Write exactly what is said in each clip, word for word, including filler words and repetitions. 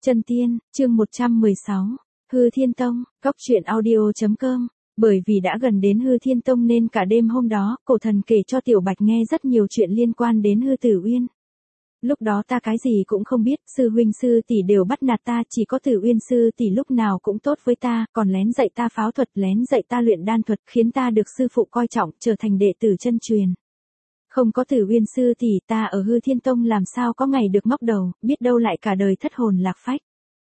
Chân Tiên, chương một trăm mười sáu, Hư Thiên Tông, góc truyện audio.com. Bởi vì đã gần đến Hư Thiên Tông nên cả đêm hôm đó, cổ thần kể cho Tiểu Bạch nghe rất nhiều chuyện liên quan đến Hư Tử Uyên. Lúc đó ta cái gì cũng không biết, sư huynh sư tỷ đều bắt nạt ta, chỉ có Tử Uyên sư tỷ lúc nào cũng tốt với ta, còn lén dạy ta pháo thuật, lén dạy ta luyện đan thuật, khiến ta được sư phụ coi trọng, trở thành đệ tử chân truyền. Không có Tử Uyên sư tỷ, ta ở Hư Thiên Tông làm sao có ngày được ngóc đầu, biết đâu lại cả đời thất hồn lạc phách.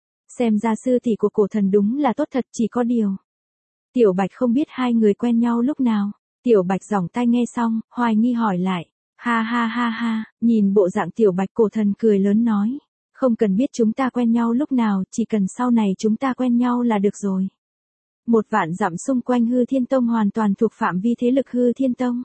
Xem ra sư tỷ của cổ thần đúng là tốt thật, chỉ có điều. Tiểu Bạch không biết hai người quen nhau lúc nào. Tiểu Bạch giỏng tai nghe xong, hoài nghi hỏi lại. Ha ha ha ha, nhìn bộ dạng Tiểu Bạch, cổ thần cười lớn nói. Không cần biết chúng ta quen nhau lúc nào, chỉ cần sau này chúng ta quen nhau là được rồi. Một vạn dặm xung quanh Hư Thiên Tông hoàn toàn thuộc phạm vi thế lực Hư Thiên Tông.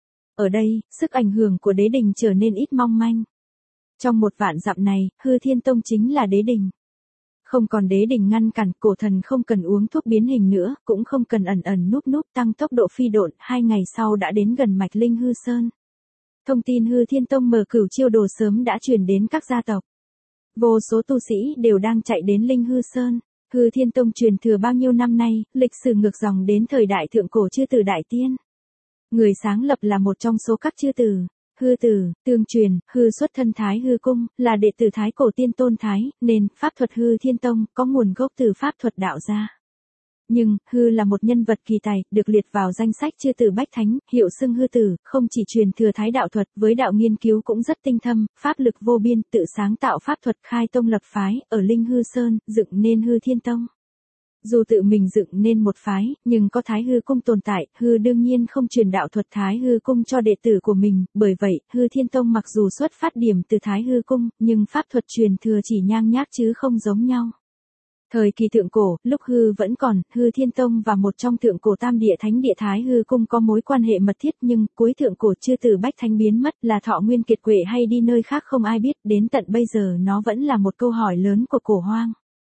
Ở đây, sức ảnh hưởng của đế đình trở nên ít mong manh. Trong một vạn dặm này, Hư Thiên Tông chính là đế đình. Không còn đế đình ngăn cản, cổ thần không cần uống thuốc biến hình nữa, cũng không cần ẩn ẩn núp núp tăng tốc độ phi độn, hai ngày sau đã đến gần mạch linh Hư Sơn. Thông tin Hư Thiên Tông mở cửu chiêu đồ sớm đã truyền đến các gia tộc. Vô số tu sĩ đều đang chạy đến linh Hư Sơn. Hư Thiên Tông truyền thừa bao nhiêu năm nay, lịch sử ngược dòng đến thời đại thượng cổ chư tử đại tiên. Người sáng lập là một trong số các chư tử. Hư tử, tương truyền, hư xuất thân Thái Hư Cung, là đệ tử Thái Cổ Tiên Tôn Thái, nên pháp thuật Hư Thiên Tông có nguồn gốc từ pháp thuật đạo gia. Nhưng, hư là một nhân vật kỳ tài, được liệt vào danh sách chư tử bách thánh, hiệu xưng hư tử, không chỉ truyền thừa Thái đạo thuật, với đạo nghiên cứu cũng rất tinh thâm, pháp lực vô biên, tự sáng tạo pháp thuật, khai tông lập phái, ở linh Hư Sơn, dựng nên Hư Thiên Tông. Dù tự mình dựng nên một phái, nhưng có Thái Hư Cung tồn tại, hư đương nhiên không truyền đạo thuật Thái Hư Cung cho đệ tử của mình, bởi vậy, Hư Thiên Tông mặc dù xuất phát điểm từ Thái Hư Cung, nhưng pháp thuật truyền thừa chỉ nhang nhác chứ không giống nhau. Thời kỳ thượng cổ, lúc hư vẫn còn, Hư Thiên Tông và một trong thượng cổ tam địa thánh địa Thái Hư Cung có mối quan hệ mật thiết, nhưng cuối thượng cổ chư tử bách thánh biến mất, là thọ nguyên kiệt quệ hay đi nơi khác không ai biết, đến tận bây giờ nó vẫn là một câu hỏi lớn của cổ hoang.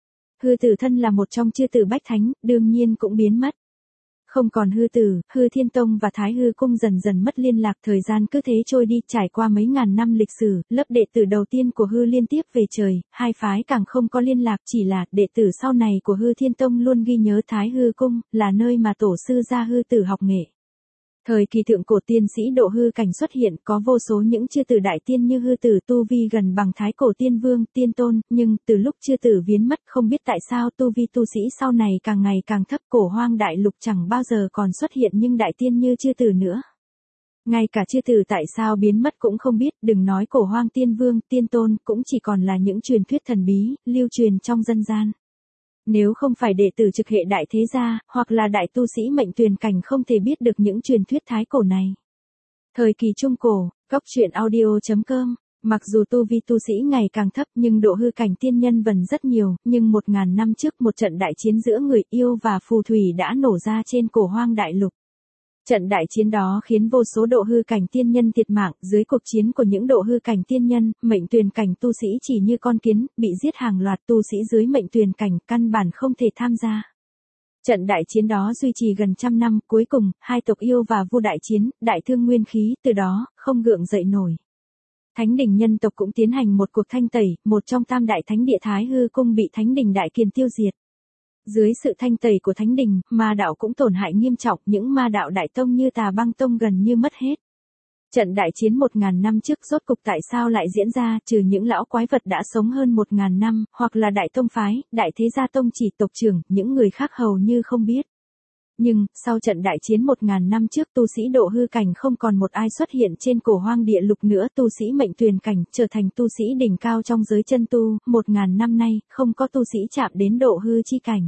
Hư tử thân là một trong chư tử bách thánh, đương nhiên cũng biến mất. Không còn hư tử, Hư Thiên Tông và Thái Hư Cung dần dần mất liên lạc, thời gian cứ thế trôi đi, trải qua mấy ngàn năm lịch sử, lớp đệ tử đầu tiên của Hư liên tiếp về trời, hai phái càng không có liên lạc, chỉ là đệ tử sau này của Hư Thiên Tông luôn ghi nhớ Thái Hư Cung, là nơi mà tổ sư gia hư tử học nghệ. Thời kỳ thượng cổ tiên sĩ độ hư cảnh xuất hiện, có vô số những chư tử đại tiên như hư tử tu vi gần bằng Thái Cổ Tiên Vương, Tiên Tôn, nhưng từ lúc chư tử biến mất không biết tại sao tu vi tu sĩ sau này càng ngày càng thấp, cổ hoang đại lục chẳng bao giờ còn xuất hiện nhưng đại tiên như chư tử nữa. Ngay cả chư tử tại sao biến mất cũng không biết, đừng nói cổ hoang Tiên Vương, Tiên Tôn, cũng chỉ còn là những truyền thuyết thần bí, lưu truyền trong dân gian. Nếu không phải đệ tử trực hệ đại thế gia, hoặc là đại tu sĩ mệnh tuyền cảnh không thể biết được những truyền thuyết thái cổ này. Thời kỳ trung cổ, góc truyện audio.com, mặc dù tu vi tu sĩ ngày càng thấp nhưng độ hư cảnh tiên nhân vẫn rất nhiều, nhưng một ngàn năm trước một trận đại chiến giữa người yêu và phù thủy đã nổ ra trên cổ hoang đại lục. Trận đại chiến đó khiến vô số độ hư cảnh tiên nhân thiệt mạng, dưới cuộc chiến của những độ hư cảnh tiên nhân, mệnh tuyền cảnh tu sĩ chỉ như con kiến, bị giết hàng loạt, tu sĩ dưới mệnh tuyền cảnh căn bản không thể tham gia. Trận đại chiến đó duy trì gần trăm năm, cuối cùng, hai tộc yêu và vua đại chiến, đại thương nguyên khí, từ đó, không gượng dậy nổi. Thánh đình nhân tộc cũng tiến hành một cuộc thanh tẩy, một trong tam đại thánh địa Thái Hư Cung bị thánh đình đại kiền tiêu diệt. Dưới sự thanh tẩy của thánh đình, ma đạo cũng tổn hại nghiêm trọng, những ma đạo đại tông như Tà Băng Tông gần như mất hết. Trận đại chiến một ngàn năm trước rốt cục tại sao lại diễn ra, trừ những lão quái vật đã sống hơn một ngàn năm, hoặc là đại tông phái, đại thế gia tông chỉ tộc trưởng, những người khác hầu như không biết. Nhưng, sau trận đại chiến một ngàn năm trước tu sĩ độ hư cảnh không còn một ai xuất hiện trên cổ hoang địa lục nữa, tu sĩ mệnh tuyền cảnh trở thành tu sĩ đỉnh cao trong giới chân tu, một ngàn năm nay, không có tu sĩ chạm đến độ hư chi cảnh.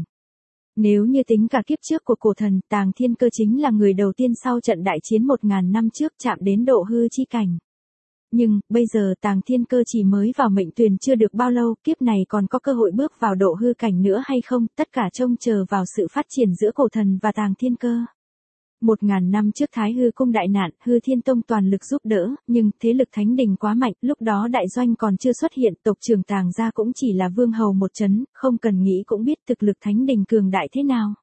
Nếu như tính cả kiếp trước của cổ thần, Tàng Thiên Cơ chính là người đầu tiên sau trận đại chiến một ngàn năm trước chạm đến độ hư chi cảnh. Nhưng, bây giờ Tàng Thiên Cơ chỉ mới vào mệnh tuyền chưa được bao lâu, kiếp này còn có cơ hội bước vào độ hư cảnh nữa hay không, tất cả trông chờ vào sự phát triển giữa cổ thần và Tàng Thiên Cơ. Một ngàn năm trước Thái Hư Cung đại nạn, Hư Thiên Tông toàn lực giúp đỡ, nhưng thế lực thánh đình quá mạnh, lúc đó đại doanh còn chưa xuất hiện, tộc trưởng Tàng gia cũng chỉ là vương hầu một chấn, không cần nghĩ cũng biết thực lực thánh đình cường đại thế nào.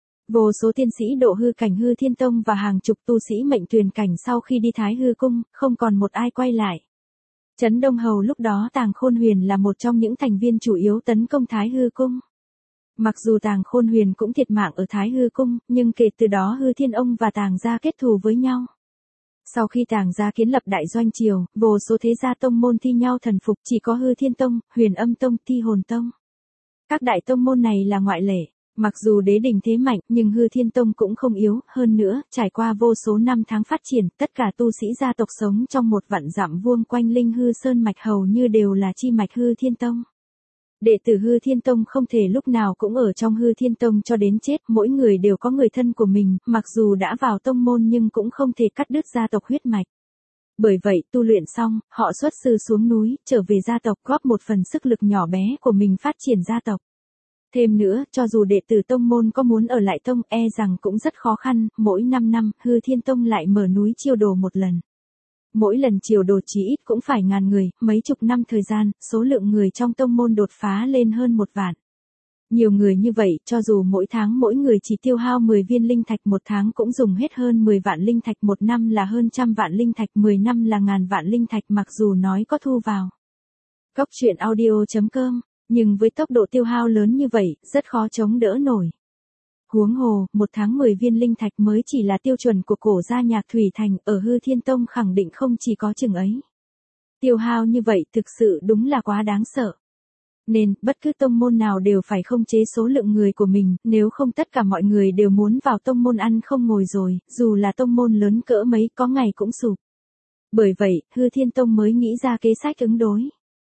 Vô số tiên sĩ độ hư cảnh Hư Thiên Tông và hàng chục tu sĩ mệnh tuyền cảnh sau khi đi Thái Hư Cung, không còn một ai quay lại. Trấn Đông Hầu lúc đó Tàng Khôn Huyền là một trong những thành viên chủ yếu tấn công Thái Hư Cung. Mặc dù Tàng Khôn Huyền cũng thiệt mạng ở Thái Hư Cung, nhưng kể từ đó Hư Thiên Ông và Tàng gia kết thù với nhau. Sau khi Tàng gia kiến lập đại doanh triều, vô số thế gia tông môn thi nhau thần phục, chỉ có Hư Thiên Tông, Huyền Âm Tông, Thi Hồn Tông. Các đại tông môn này là ngoại lệ. Mặc dù đế đình thế mạnh, nhưng Hư Thiên Tông cũng không yếu, hơn nữa, trải qua vô số năm tháng phát triển, tất cả tu sĩ gia tộc sống trong một vạn dặm vuông quanh Linh Hư Sơn mạch hầu như đều là chi mạch Hư Thiên Tông. Đệ tử Hư Thiên Tông không thể lúc nào cũng ở trong Hư Thiên Tông cho đến chết, mỗi người đều có người thân của mình, mặc dù đã vào tông môn nhưng cũng không thể cắt đứt gia tộc huyết mạch. Bởi vậy, tu luyện xong, họ xuất sư xuống núi, trở về gia tộc góp một phần sức lực nhỏ bé của mình phát triển gia tộc. Thêm nữa, cho dù đệ tử tông môn có muốn ở lại tông, e rằng cũng rất khó khăn, mỗi năm năm, Hư Thiên Tông lại mở núi chiêu đồ một lần. Mỗi lần chiêu đồ chí ít cũng phải ngàn người, mấy chục năm thời gian, số lượng người trong tông môn đột phá lên hơn một vạn. Nhiều người như vậy, cho dù mỗi tháng mỗi người chỉ tiêu hao mười viên linh thạch, một tháng cũng dùng hết hơn mười vạn linh thạch, một năm là hơn trăm vạn linh thạch, mười năm là ngàn vạn linh thạch, mặc dù nói có thu vào. Cốc truyện audio chấm com, nhưng với tốc độ tiêu hao lớn như vậy, rất khó chống đỡ nổi. Huống hồ, một tháng mười viên linh thạch mới chỉ là tiêu chuẩn của cổ gia Nhạc Thủy Thành, ở Hư Thiên Tông khẳng định không chỉ có chừng ấy. Tiêu hao như vậy thực sự đúng là quá đáng sợ. Nên, bất cứ tông môn nào đều phải khống chế số lượng người của mình, nếu không tất cả mọi người đều muốn vào tông môn ăn không ngồi rồi, dù là tông môn lớn cỡ mấy có ngày cũng sụp. Bởi vậy, Hư Thiên Tông mới nghĩ ra kế sách ứng đối.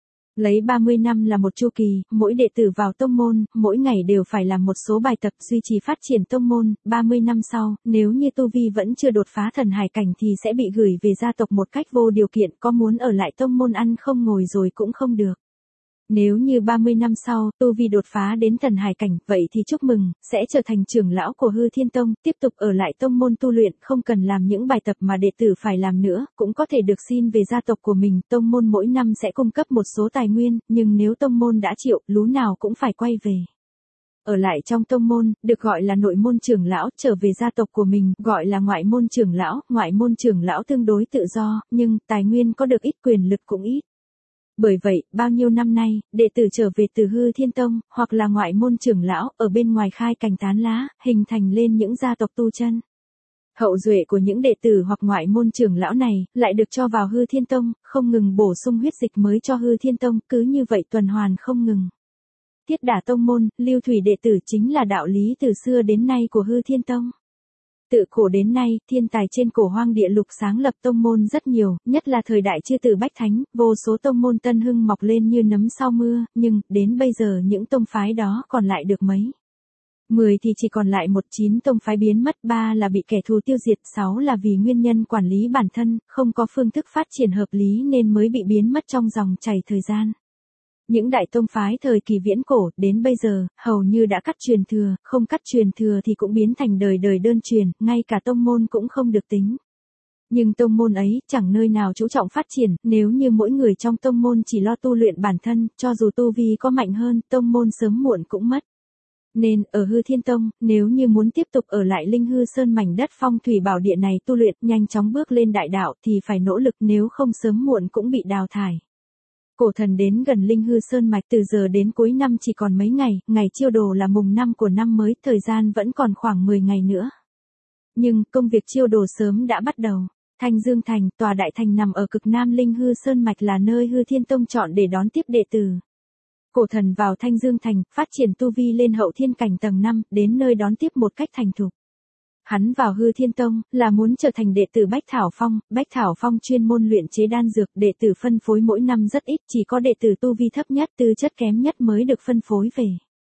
Lấy ba mươi năm là một chu kỳ, mỗi đệ tử vào tông môn, mỗi ngày đều phải làm một số bài tập duy trì phát triển tông môn, ba mươi năm sau, nếu như tu vi vẫn chưa đột phá thần hải cảnh thì sẽ bị gửi về gia tộc một cách vô điều kiện, có muốn ở lại tông môn ăn không ngồi rồi cũng không được. Nếu như ba mươi năm sau, tu vi đột phá đến thần hải cảnh, vậy thì chúc mừng, sẽ trở thành trưởng lão của Hư Thiên Tông, tiếp tục ở lại tông môn tu luyện, không cần làm những bài tập mà đệ tử phải làm nữa, cũng có thể được xin về gia tộc của mình, tông môn mỗi năm sẽ cung cấp một số tài nguyên, nhưng nếu tông môn đã chịu, lú nào cũng phải quay về. Ở lại trong tông môn, được gọi là nội môn trưởng lão, trở về gia tộc của mình, gọi là ngoại môn trưởng lão, ngoại môn trưởng lão tương đối tự do, nhưng tài nguyên có được ít, quyền lực cũng ít. Bởi vậy, bao nhiêu năm nay, đệ tử trở về từ Hư Thiên Tông, hoặc là ngoại môn trưởng lão, ở bên ngoài khai cành tán lá, hình thành lên những gia tộc tu chân. Hậu duệ của những đệ tử hoặc ngoại môn trưởng lão này, lại được cho vào Hư Thiên Tông, không ngừng bổ sung huyết dịch mới cho Hư Thiên Tông, cứ như vậy tuần hoàn không ngừng. Tiết đả tông môn, lưu thủy đệ tử chính là đạo lý từ xưa đến nay của Hư Thiên Tông. Tự cổ đến nay, thiên tài trên cổ hoang địa lục sáng lập tông môn rất nhiều, nhất là thời đại chư tử bách thánh, vô số tông môn tân hưng mọc lên như nấm sau mưa, nhưng, đến bây giờ những tông phái đó còn lại được mấy. Mười thì chỉ còn lại một, chín tông phái biến mất, ba là bị kẻ thù tiêu diệt, sáu là vì nguyên nhân quản lý bản thân, không có phương thức phát triển hợp lý nên mới bị biến mất trong dòng chảy thời gian. Những đại tông phái thời kỳ viễn cổ, đến bây giờ, hầu như đã cắt truyền thừa, không cắt truyền thừa thì cũng biến thành đời đời đơn truyền, ngay cả tông môn cũng không được tính. Nhưng tông môn ấy, chẳng nơi nào chú trọng phát triển, nếu như mỗi người trong tông môn chỉ lo tu luyện bản thân, cho dù tu vi có mạnh hơn, tông môn sớm muộn cũng mất. Nên, ở Hư Thiên Tông, nếu như muốn tiếp tục ở lại Linh Hư Sơn mảnh đất phong thủy bảo địa này tu luyện, nhanh chóng bước lên đại đạo, thì phải nỗ lực, nếu không sớm muộn cũng bị đào thải. Cổ thần đến gần Linh Hư Sơn mạch, từ giờ đến cuối năm chỉ còn mấy ngày, ngày chiêu đồ là mùng năm của năm mới, thời gian vẫn còn khoảng mười ngày nữa. Nhưng, công việc chiêu đồ sớm đã bắt đầu. Thanh Dương Thành, tòa đại thành nằm ở cực nam Linh Hư Sơn mạch, là nơi Hư Thiên Tông chọn để đón tiếp đệ tử. Cổ thần vào Thanh Dương Thành, phát triển tu vi lên hậu thiên cảnh tầng năm, đến nơi đón tiếp một cách thành thục. Hắn vào Hư Thiên Tông, là muốn trở thành đệ tử Bách Thảo Phong, Bách Thảo Phong chuyên môn luyện chế đan dược, đệ tử phân phối mỗi năm rất ít, chỉ có đệ tử tu vi thấp nhất, tư chất kém nhất mới được phân phối về.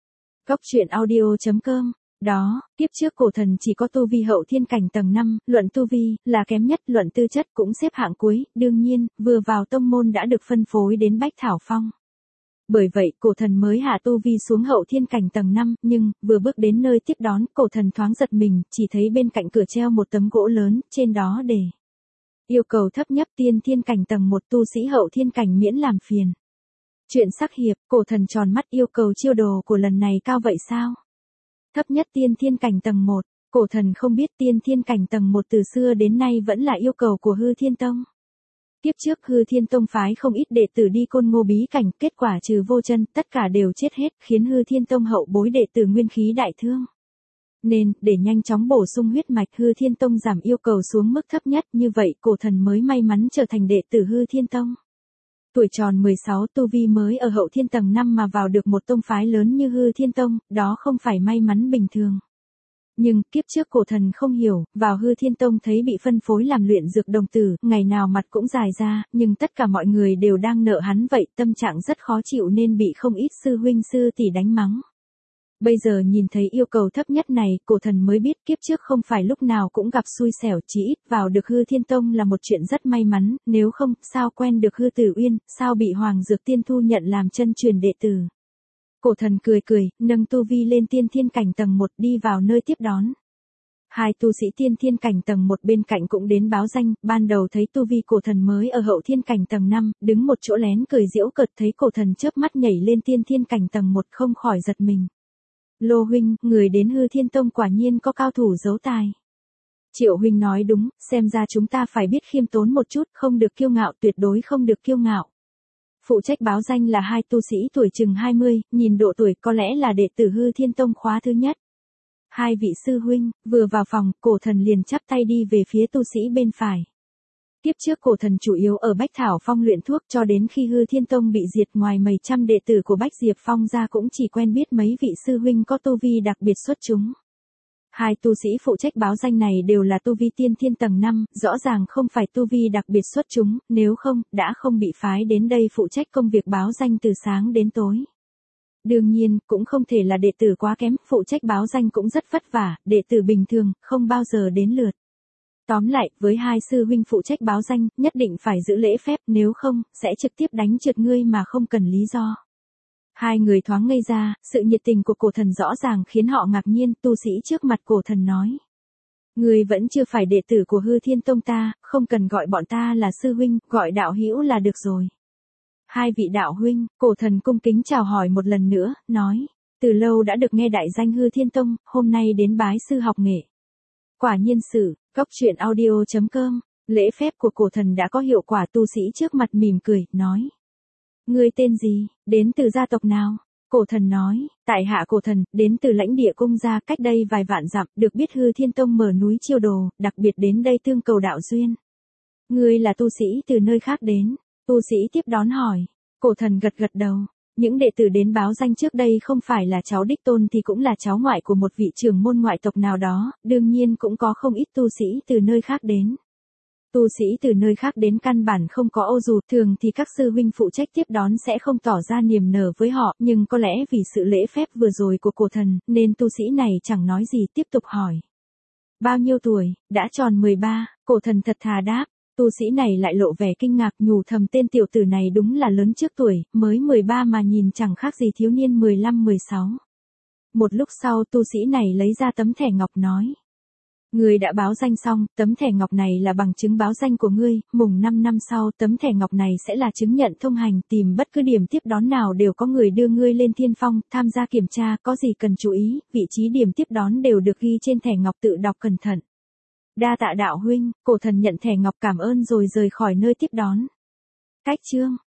Cốc truyện audio chấm com. Đó, kiếp trước cổ thần chỉ có tu vi hậu thiên cảnh tầng năm, luận tu vi, là kém nhất, luận tư chất cũng xếp hạng cuối, đương nhiên, vừa vào tông môn đã được phân phối đến Bách Thảo Phong. Bởi vậy, cổ thần mới hạ tu vi xuống hậu thiên cảnh tầng năm, nhưng, vừa bước đến nơi tiếp đón, cổ thần thoáng giật mình, chỉ thấy bên cạnh cửa treo một tấm gỗ lớn, trên đó đề. Yêu cầu thấp nhất tiên thiên cảnh tầng một, tu sĩ hậu thiên cảnh miễn làm phiền. Chuyện sắc hiệp, cổ thần tròn mắt, yêu cầu chiêu đồ của lần này cao vậy sao? Thấp nhất tiên thiên cảnh tầng một, cổ thần không biết tiên thiên cảnh tầng một từ xưa đến nay vẫn là yêu cầu của Hư Thiên Tông. Kiếp trước Hư Thiên Tông phái không ít đệ tử đi Côn Ngô bí cảnh, kết quả trừ Vô Chân, tất cả đều chết hết, khiến Hư Thiên Tông hậu bối đệ tử nguyên khí đại thương. Nên, để nhanh chóng bổ sung huyết mạch, Hư Thiên Tông giảm yêu cầu xuống mức thấp nhất, như vậy cổ thần mới may mắn trở thành đệ tử Hư Thiên Tông. Tuổi tròn mười sáu, tu vi mới ở hậu thiên tầng năm mà vào được một tông phái lớn như Hư Thiên Tông, đó không phải may mắn bình thường. Nhưng, kiếp trước cổ thần không hiểu, vào Hư Thiên Tông thấy bị phân phối làm luyện dược đồng tử, ngày nào mặt cũng dài ra, nhưng tất cả mọi người đều đang nợ hắn vậy, tâm trạng rất khó chịu nên bị không ít sư huynh sư tỷ đánh mắng. Bây giờ nhìn thấy yêu cầu thấp nhất này, cổ thần mới biết kiếp trước không phải lúc nào cũng gặp xui xẻo, chỉ ít vào được Hư Thiên Tông là một chuyện rất may mắn, nếu không, sao quen được Hư Tử Uyên, sao bị Hoàng Dược Tiên thu nhận làm chân truyền đệ tử. Cổ thần cười cười, nâng tu vi lên tiên thiên cảnh tầng một đi vào nơi tiếp đón. Hai tu sĩ tiên thiên cảnh tầng một bên cạnh cũng đến báo danh, ban đầu thấy tu vi cổ thần mới ở hậu thiên cảnh tầng năm, đứng một chỗ lén cười giễu cợt, thấy cổ thần chớp mắt nhảy lên tiên thiên cảnh tầng một không khỏi giật mình. Lô huynh, người đến Hư Thiên Tông quả nhiên có cao thủ giấu tài. Triệu huynh nói đúng, xem ra chúng ta phải biết khiêm tốn một chút, không được kiêu ngạo, tuyệt đối không được kiêu ngạo. Phụ trách báo danh là hai tu sĩ tuổi chừng hai mươi, nhìn độ tuổi có lẽ là đệ tử Hư Thiên Tông khóa thứ nhất. Hai vị sư huynh, vừa vào phòng, cổ thần liền chắp tay đi về phía tu sĩ bên phải. Tiếp trước cổ thần chủ yếu ở Bách Thảo Phong luyện thuốc, cho đến khi Hư Thiên Tông bị diệt, ngoài mấy trăm đệ tử của Bách Diệp Phong ra cũng chỉ quen biết mấy vị sư huynh có tu vi đặc biệt xuất chúng. Hai tu sĩ phụ trách báo danh này đều là tu vi tiên thiên tầng năm, rõ ràng không phải tu vi đặc biệt xuất chúng, nếu không, đã không bị phái đến đây phụ trách công việc báo danh từ sáng đến tối. Đương nhiên, cũng không thể là đệ tử quá kém, phụ trách báo danh cũng rất vất vả, đệ tử bình thường, không bao giờ đến lượt. Tóm lại, với hai sư huynh phụ trách báo danh, nhất định phải giữ lễ phép, nếu không, sẽ trực tiếp đánh trượt ngươi mà không cần lý do. Hai người thoáng ngây ra, sự nhiệt tình của cổ thần rõ ràng khiến họ ngạc nhiên, tu sĩ trước mặt cổ thần nói. Ngươi vẫn chưa phải đệ tử của Hư Thiên Tông ta, không cần gọi bọn ta là sư huynh, gọi đạo hữu là được rồi. Hai vị đạo huynh, cổ thần cung kính chào hỏi một lần nữa, nói. Từ lâu đã được nghe đại danh Hư Thiên Tông, hôm nay đến bái sư học nghệ. Quả nhiên sự, cốc truyện audio chấm com, lễ phép của cổ thần đã có hiệu quả, tu sĩ trước mặt mỉm cười, nói. Ngươi tên gì, đến từ gia tộc nào? Cổ thần nói, tại hạ cổ thần, đến từ lãnh địa cung gia, cách đây vài vạn dặm, được biết Hư Thiên Tông mở núi chiêu đồ, đặc biệt đến đây tương cầu đạo duyên. Ngươi là tu sĩ từ nơi khác đến, tu sĩ tiếp đón hỏi, cổ thần gật gật đầu. Những đệ tử đến báo danh trước đây không phải là cháu đích tôn thì cũng là cháu ngoại của một vị trưởng môn ngoại tộc nào đó, đương nhiên cũng có không ít tu sĩ từ nơi khác đến. Tu sĩ từ nơi khác đến căn bản không có ô dù, thường thì các sư huynh phụ trách tiếp đón sẽ không tỏ ra niềm nở với họ, nhưng có lẽ vì sự lễ phép vừa rồi của cổ thần, nên tu sĩ này chẳng nói gì, tiếp tục hỏi. Bao nhiêu tuổi, đã tròn mười ba, cổ thần thật thà đáp. Tu sĩ này lại lộ vẻ kinh ngạc, nhủ thầm tên tiểu tử này đúng là lớn trước tuổi, mới mười ba mà nhìn chẳng khác gì thiếu niên mười lăm mười sáu. Một lúc sau tu sĩ này lấy ra tấm thẻ ngọc nói. Ngươi đã báo danh xong, tấm thẻ ngọc này là bằng chứng báo danh của ngươi, mùng năm năm sau tấm thẻ ngọc này sẽ là chứng nhận thông hành, tìm bất cứ điểm tiếp đón nào đều có người đưa ngươi lên thiên phong, tham gia kiểm tra, có gì cần chú ý, vị trí điểm tiếp đón đều được ghi trên thẻ ngọc, tự đọc cẩn thận. Đa tạ đạo huynh, cổ thần nhận thẻ ngọc cảm ơn rồi rời khỏi nơi tiếp đón. Cách chương